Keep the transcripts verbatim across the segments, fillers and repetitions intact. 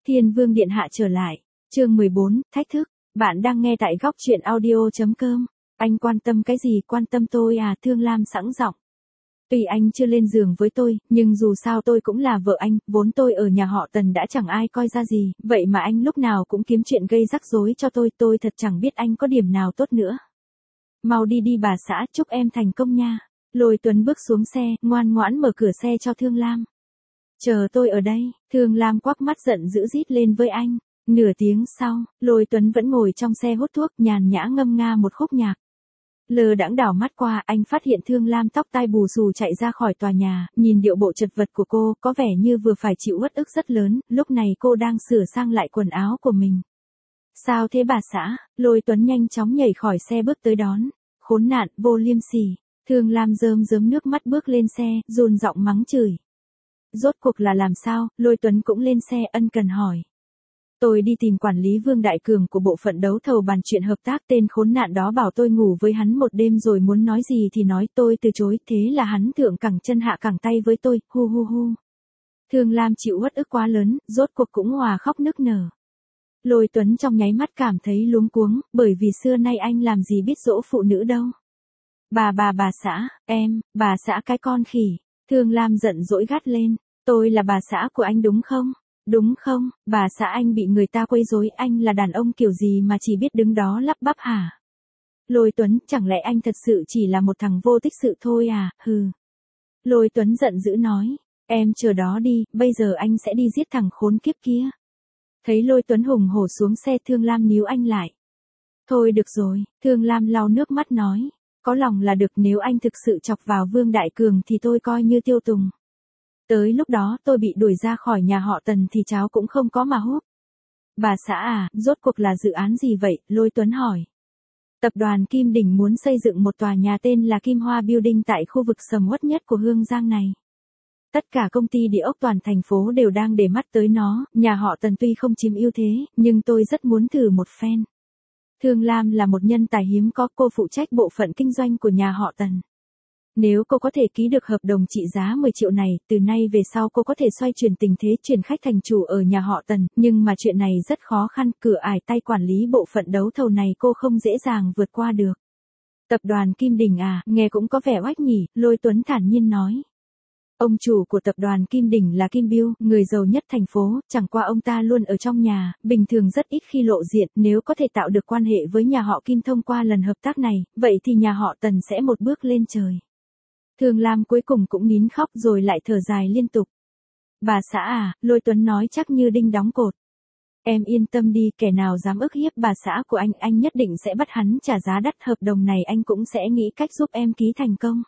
Thiên Vương Điện Hạ trở lại. Chương mười bốn, thách thức. Bạn đang nghe tại góc truyện audio.com. Anh quan tâm cái gì? Quan tâm tôi à? Thương Lam sẵn giọng. Tuy anh chưa lên giường với tôi, nhưng dù sao tôi cũng là vợ anh, vốn tôi ở nhà họ Tần đã chẳng ai coi ra gì, vậy mà anh lúc nào cũng kiếm chuyện gây rắc rối cho tôi, tôi thật chẳng biết anh có điểm nào tốt nữa. Mau đi đi bà xã, chúc em thành công nha. Lôi Tuấn bước xuống xe, ngoan ngoãn mở cửa xe cho Thương Lam. Chờ tôi ở đây, Thương Lam quắc mắt giận dữ rít lên với anh. Nửa tiếng sau, Lôi Tuấn vẫn ngồi trong xe hút thuốc, nhàn nhã ngâm nga một khúc nhạc. Lơ đãng đảo mắt qua, anh phát hiện Thương Lam tóc tai bù xù chạy ra khỏi tòa nhà, nhìn điệu bộ chật vật của cô, có vẻ như vừa phải chịu uất ức rất lớn, lúc này cô đang sửa sang lại quần áo của mình. Sao thế bà xã? Lôi Tuấn nhanh chóng nhảy khỏi xe bước tới đón. Khốn nạn, vô liêm sỉ. Thương Lam rơm rớm nước mắt bước lên xe, run giọng mắng chửi. Rốt cuộc là làm sao? Lôi Tuấn cũng lên xe ân cần hỏi. Tôi đi tìm quản lý Vương Đại Cường của bộ phận đấu thầu bàn chuyện hợp tác, tên khốn nạn đó bảo tôi ngủ với hắn một đêm rồi muốn nói gì thì nói, tôi từ chối, thế là hắn thượng cẳng chân hạ cẳng tay với tôi, hu hu hu. Thương Lam chịu uất ức quá lớn, rốt cuộc cũng hòa khóc nức nở. Lôi Tuấn trong nháy mắt cảm thấy luống cuống, bởi vì xưa nay anh làm gì biết dỗ phụ nữ đâu. Bà bà bà xã, em, bà xã cái con khỉ. Thương Lam giận dỗi gắt lên, tôi là bà xã của anh đúng không? Đúng không, bà xã anh bị người ta quấy rối, anh là đàn ông kiểu gì mà chỉ biết đứng đó lắp bắp hả? Lôi Tuấn, chẳng lẽ anh thật sự chỉ là một thằng vô tích sự thôi à, hừ. Lôi Tuấn giận dữ nói, em chờ đó đi, bây giờ anh sẽ đi giết thằng khốn kiếp kia. Thấy Lôi Tuấn hùng hổ xuống xe, Thương Lam níu anh lại. Thôi được rồi, Thương Lam lau nước mắt nói, có lòng là được, nếu anh thực sự chọc vào Vương Đại Cường thì tôi coi như tiêu tùng. Tới lúc đó tôi bị đuổi ra khỏi nhà họ Tần thì cháo cũng không có mà húp. Bà xã à, rốt cuộc là dự án gì vậy? Lôi Tuấn hỏi. Tập đoàn Kim Đình muốn xây dựng một tòa nhà tên là Kim Hoa Building tại khu vực sầm uất nhất của Hương Giang này. Tất cả công ty địa ốc toàn thành phố đều đang để mắt tới nó, nhà họ Tần tuy không chiếm ưu thế, nhưng tôi rất muốn thử một phen. Thương Lam là một nhân tài hiếm có, cô phụ trách bộ phận kinh doanh của nhà họ Tần. Nếu cô có thể ký được hợp đồng trị giá mười triệu này, từ nay về sau cô có thể xoay chuyển tình thế, chuyển khách thành chủ ở nhà họ Tần, nhưng mà chuyện này rất khó khăn, cửa ải tay quản lý bộ phận đấu thầu này cô không dễ dàng vượt qua được. Tập đoàn Kim Đình à, nghe cũng có vẻ oách nhỉ, Lôi Tuấn thản nhiên nói. Ông chủ của tập đoàn Kim Đình là Kim Biêu, người giàu nhất thành phố, chẳng qua ông ta luôn ở trong nhà, bình thường rất ít khi lộ diện, nếu có thể tạo được quan hệ với nhà họ Kim thông qua lần hợp tác này, vậy thì nhà họ Tần sẽ một bước lên trời. Thương Lam cuối cùng cũng nín khóc rồi lại thở dài liên tục. Bà xã à, Lôi Tuấn nói chắc như đinh đóng cột. Em yên tâm đi, kẻ nào dám ức hiếp bà xã của anh, anh nhất định sẽ bắt hắn trả giá đắt, hợp đồng này anh cũng sẽ nghĩ cách giúp em ký thành công.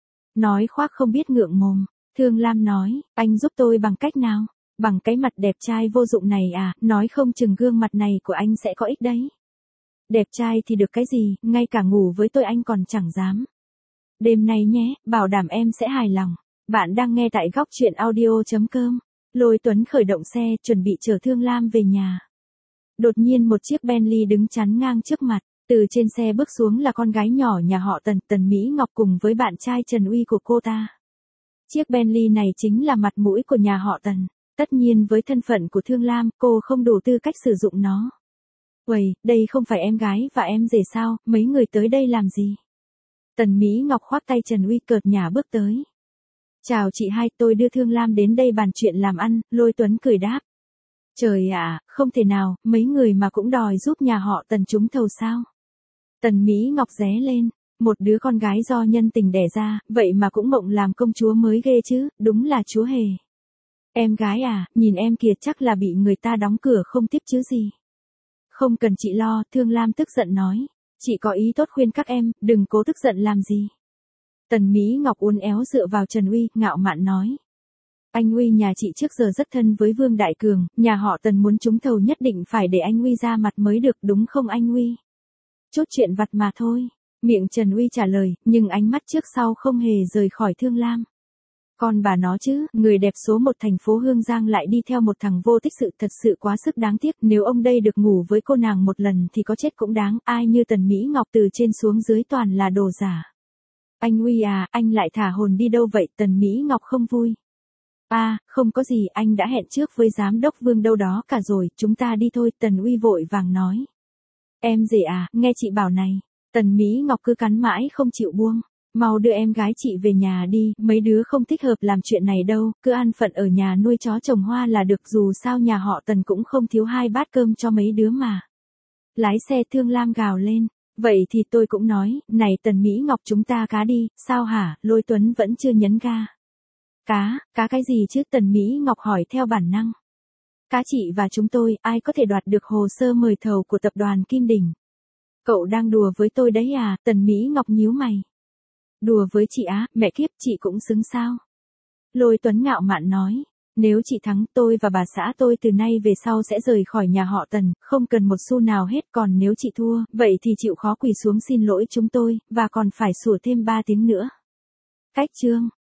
Nói khoác không biết ngượng mồm, Thương Lam nói, anh giúp tôi bằng cách nào? Bằng cái mặt đẹp trai vô dụng này à, nói không chừng gương mặt này của anh sẽ có ích đấy. Đẹp trai thì được cái gì, ngay cả ngủ với tôi anh còn chẳng dám. Đêm nay nhé, bảo đảm em sẽ hài lòng. Bạn đang nghe tại góc truyện audio.com. Lôi Tuấn khởi động xe, chuẩn bị chở Thương Lam về nhà. Đột nhiên một chiếc Bentley đứng chắn ngang trước mặt, từ trên xe bước xuống là con gái nhỏ nhà họ Tần, Tần Mỹ Ngọc cùng với bạn trai Trần Uy của cô ta. Chiếc Bentley này chính là mặt mũi của nhà họ Tần, tất nhiên với thân phận của Thương Lam, cô không đủ tư cách sử dụng nó. Uầy, đây không phải em gái và em rể sao, mấy người tới đây làm gì? Tần Mỹ Ngọc khoác tay Trần Uy cợt nhả bước tới. Chào chị hai, tôi đưa Thương Lam đến đây bàn chuyện làm ăn, Lôi Tuấn cười đáp. Trời ạ, không thể nào, mấy người mà cũng đòi giúp nhà họ Tần trúng thầu sao? Tần Mỹ Ngọc ré lên, một đứa con gái do nhân tình đẻ ra, vậy mà cũng mộng làm công chúa mới ghê chứ, đúng là chúa hề. Em gái à, nhìn em kìa, chắc là bị người ta đóng cửa không tiếp chứ gì. Không cần chị lo, Thương Lam tức giận nói. Chị có ý tốt khuyên các em, đừng cố tức giận làm gì. Tần Mỹ Ngọc uốn éo dựa vào Trần Uy, ngạo mạn nói. Anh Uy nhà chị trước giờ rất thân với Vương Đại Cường, nhà họ Tần muốn trúng thầu nhất định phải để anh Uy ra mặt mới được, đúng không anh Uy? Chút chuyện vặt mà thôi, miệng Trần Uy trả lời, nhưng ánh mắt trước sau không hề rời khỏi Thương Lam. Con bà nó chứ, người đẹp số một thành phố Hương Giang lại đi theo một thằng vô tích sự, thật sự quá sức đáng tiếc, nếu ông đây được ngủ với cô nàng một lần thì có chết cũng đáng, ai như Tần Mỹ Ngọc từ trên xuống dưới toàn là đồ giả. Anh Uy à, anh lại thả hồn đi đâu vậy? Tần Mỹ Ngọc không vui. À, không có gì, anh đã hẹn trước với giám đốc Vương đâu đó cả rồi, chúng ta đi thôi, Tần Uy vội vàng nói. Em rể à, nghe chị bảo này. Tần Mỹ Ngọc cứ cắn mãi không chịu buông. Mau đưa em gái chị về nhà đi, mấy đứa không thích hợp làm chuyện này đâu, cứ an phận ở nhà nuôi chó trồng hoa là được, dù sao nhà họ Tần cũng không thiếu hai bát cơm cho mấy đứa mà. Lái xe Thương Lam gào lên. Vậy thì tôi cũng nói, này Tần Mỹ Ngọc chúng ta cá đi, sao hả, Lôi Tuấn vẫn chưa nhấn ga. Cá, cá cái gì chứ, Tần Mỹ Ngọc hỏi theo bản năng. Cá chị và chúng tôi, ai có thể đoạt được hồ sơ mời thầu của tập đoàn Kim Đình? Cậu đang đùa với tôi đấy à, Tần Mỹ Ngọc nhíu mày. Đùa với chị á, mẹ kiếp chị cũng xứng sao? Lôi Tuấn ngạo mạn nói, nếu chị thắng tôi và bà xã tôi từ nay về sau sẽ rời khỏi nhà họ Tần, không cần một xu nào hết, còn nếu chị thua, vậy thì chịu khó quỳ xuống xin lỗi chúng tôi, và còn phải sủa thêm ba tiếng nữa. Cách chương